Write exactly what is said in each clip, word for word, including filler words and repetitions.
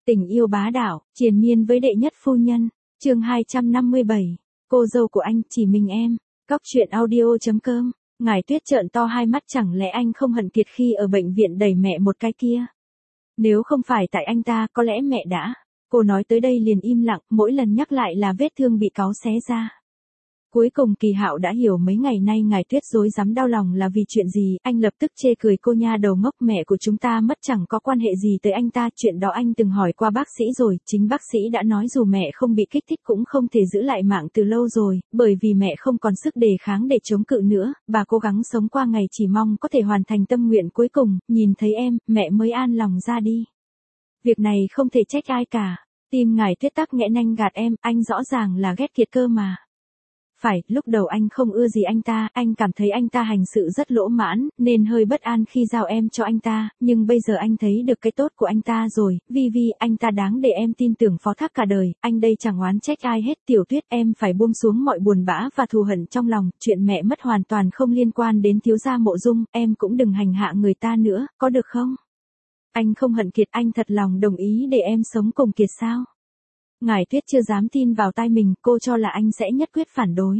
Tình yêu bá đạo, triền miên với đệ nhất phu nhân. Chương hai trăm năm mươi bảy. Cô dâu của anh, chỉ mình em. Cóc truyện audio chấm com. Ngải Tuyết trợn to hai mắt, chẳng lẽ anh không hận Kiệt khi ở bệnh viện đẩy mẹ một cái kia? Nếu không phải tại anh ta, có lẽ mẹ đã. Cô nói tới đây liền im lặng, mỗi lần nhắc lại là vết thương bị cáu xé ra. Cuối cùng Kỳ Hạo đã hiểu mấy ngày nay Ngải Tuyết rối rắm đau lòng là vì chuyện gì, anh lập tức chê cười cô nha đầu ngốc, mẹ của chúng ta mất chẳng có quan hệ gì tới anh ta, chuyện đó anh từng hỏi qua bác sĩ rồi, chính bác sĩ đã nói dù mẹ không bị kích thích cũng không thể giữ lại mạng từ lâu rồi, bởi vì mẹ không còn sức đề kháng để chống cự nữa, bà cố gắng sống qua ngày chỉ mong có thể hoàn thành tâm nguyện cuối cùng, nhìn thấy em, mẹ mới an lòng ra đi. Việc này không thể trách ai cả. Tim Ngải Tuyết tắc nghẽn, anh gạt em, anh rõ ràng là ghét Kiệt cơ mà. Phải, lúc đầu anh không ưa gì anh ta, anh cảm thấy anh ta hành sự rất lỗ mãn, nên hơi bất an khi giao em cho anh ta, nhưng bây giờ anh thấy được cái tốt của anh ta rồi, Vi Vi, anh ta đáng để em tin tưởng phó thác cả đời, anh đây chẳng oán trách ai hết. Tiểu Tuyết, em phải buông xuống mọi buồn bã và thù hận trong lòng, chuyện mẹ mất hoàn toàn không liên quan đến thiếu gia Mộ Dung, em cũng đừng hành hạ người ta nữa, có được không? Anh không hận Kiệt, anh thật lòng đồng ý để em sống cùng Kiệt sao? Ngải Tuyết chưa dám tin vào tai mình, cô cho là anh sẽ nhất quyết phản đối.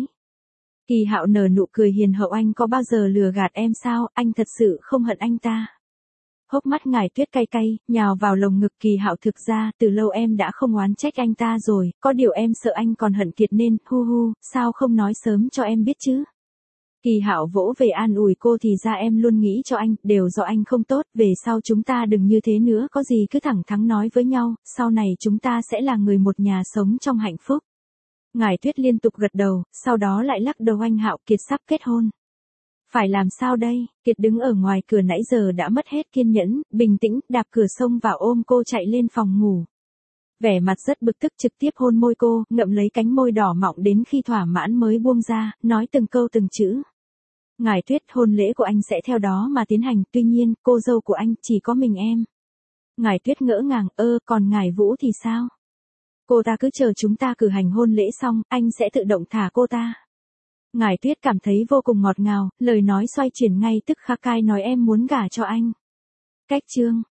Kỳ Hạo nở nụ cười hiền hậu, anh có bao giờ lừa gạt em sao, anh thật sự không hận anh ta. Hốc mắt Ngải Tuyết cay cay, nhào vào lồng ngực Kỳ Hạo, thực ra, từ lâu em đã không oán trách anh ta rồi, có điều em sợ anh còn hận Kiệt nên, hu hu, sao không nói sớm cho em biết chứ. Kỳ Hạo vỗ về an ủi cô, thì ra em luôn nghĩ cho anh, đều do anh không tốt, về sau chúng ta đừng như thế nữa, có gì cứ thẳng thắn nói với nhau, sau này chúng ta sẽ là người một nhà sống trong hạnh phúc. Ngải Tuyết liên tục gật đầu, sau đó lại lắc đầu, anh Hạo, Kiệt sắp kết hôn. Phải làm sao đây? Kiệt đứng ở ngoài cửa nãy giờ đã mất hết kiên nhẫn, bình tĩnh, đạp cửa xông vào ôm cô chạy lên phòng ngủ. Vẻ mặt rất bực tức, trực tiếp hôn môi cô, ngậm lấy cánh môi đỏ mọng đến khi thỏa mãn mới buông ra, nói từng câu từng chữ. Ngải Tuyết, hôn lễ của anh sẽ theo đó mà tiến hành, tuy nhiên, cô dâu của anh, chỉ có mình em. Ngải Tuyết ngỡ ngàng, ơ, còn Ngải Vũ thì sao? Cô ta cứ chờ chúng ta cử hành hôn lễ xong, anh sẽ tự động thả cô ta. Ngải Tuyết cảm thấy vô cùng ngọt ngào, lời nói xoay chuyển ngay tức khắc, cai nói em muốn gả cho anh. Cách chương.